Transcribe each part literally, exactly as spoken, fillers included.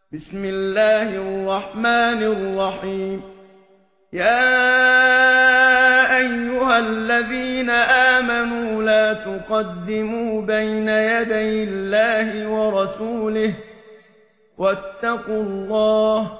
بسم الله الرحمن الرحيم. يا أيها الذين آمنوا لا تقدموا بين يدي الله ورسوله واتقوا الله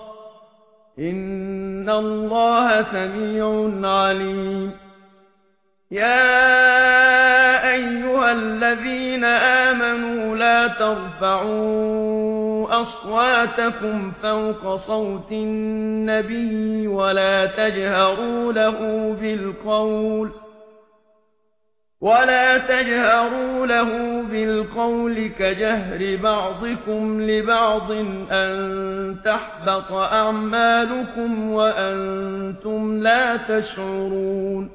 إن الله سميع عليم. يا أيها الذين آمنوا لا ترفعوا أصواتكم فوق صوت النبي ولا تجهروا له بالقول ولا تجهروا له بالقول كجهر بعضكم لبعض أن تحبط أعمالكم وأنتم لا تشعرون.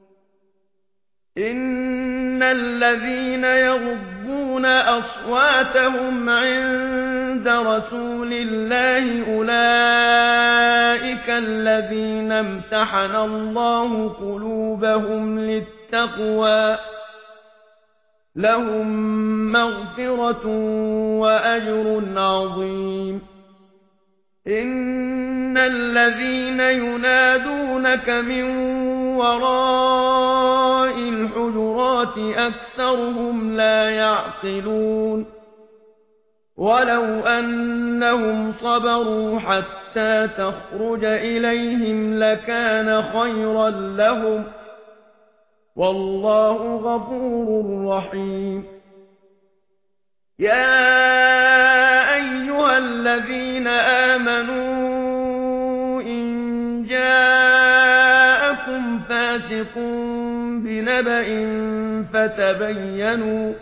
إن الذين يغضون أصواتهم عند رسول الله أولئك الذين امتحن الله قلوبهم للتقوى لهم مغفرة وأجر عظيم. إن الذين ينادونك من وراء الحجرات أكثرهم لا يعقلون. ولو أنهم صبروا حتى تخرج إليهم لكان خيرا لهم والله غفور رحيم. يا أيها الذين آمنوا إن جاءكم فاسق بنبأ فتبينوا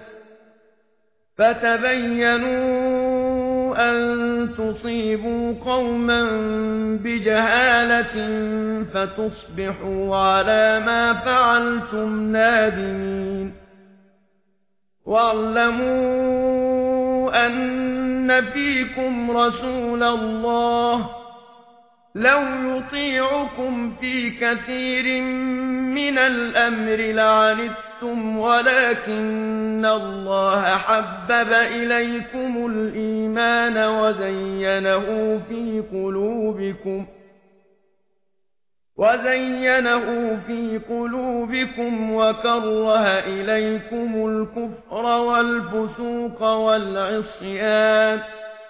فتبينوا أن تصيبوا قوما بجهالة فتصبحوا على ما فعلتم نادمين. واعلموا أن فيكم رسول الله لو يطيعكم في كثير من الأمر لعنتم ولكن الله حبب إليكم الإيمان وزينه في قلوبكم وزينه في قلوبكم وكره إليكم الكفر والفسوق والعصيان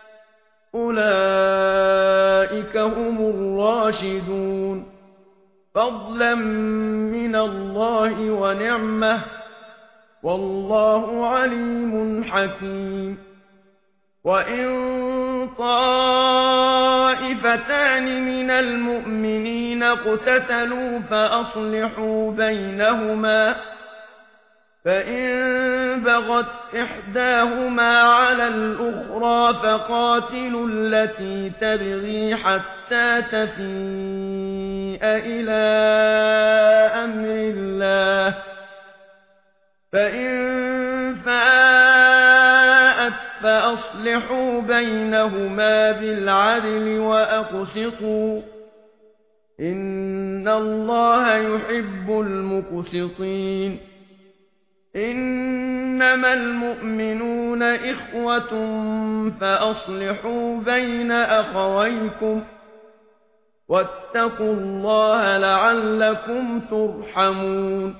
أولئك هم الراشدون فضلا من الله ونعمة والله عليم حكيم. وإن طائفتان من المؤمنين اقتتلوا فأصلحوا بينهما فإن بغت إحداهما على الأخرى فقاتلوا التي تبغي حتى تفيء إلى أمر الله فإن فاءت فأصلحوا بينهما بالعدل وأقسطوا إن الله يحب المقسطين. إنما المؤمنون إخوة فأصلحوا بين أخويكم واتقوا الله لعلكم ترحمون.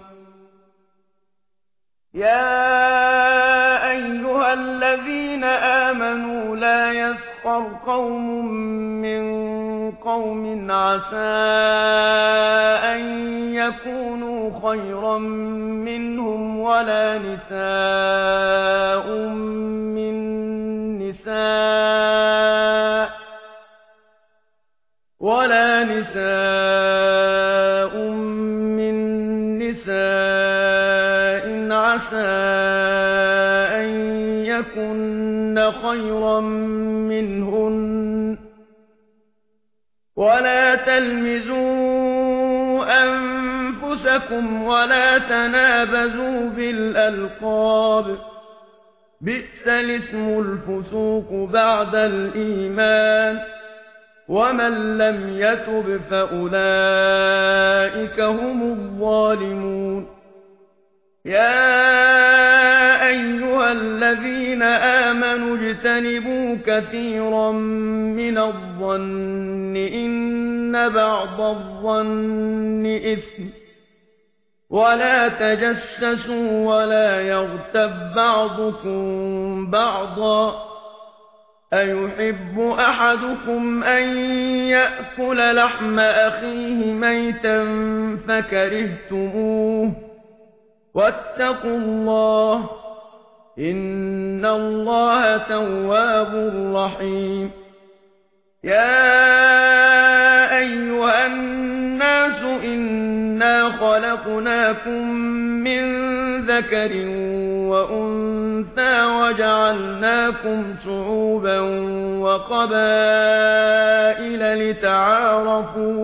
يا أيها الذين آمنوا لا يسخر قوم من قوم عسى أن يكونوا خيرا منهم ولا نساء من نساء ولا نساء من نساء عسى أن يكن خيرا منهن ولا تلمزوا أنفسكم ولا تنابزوا بالألقاب بئس الاسم الفسوق بعد الإيمان ومن لم يتب فأولئك هم الظالمون. يا أيها الذين آمنوا اجتنبوا كثيرا من الظن إن بعض الظن إثم ولا تجسسوا ولا يغتب بعضكم بعضا أيحب أحدكم أن يأكل لحم أخيه ميتا فكرهتموه واتقوا الله إن الله تواب رحيم يا أيها الناس إنا خلقناكم من ذكر وأنثى وجعلناكم شعوبا وقبائل لتعارفوا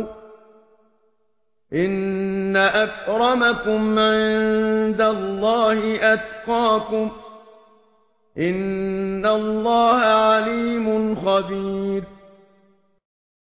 إن أكرمكم عند الله أتقاكم إن الله عليم خبير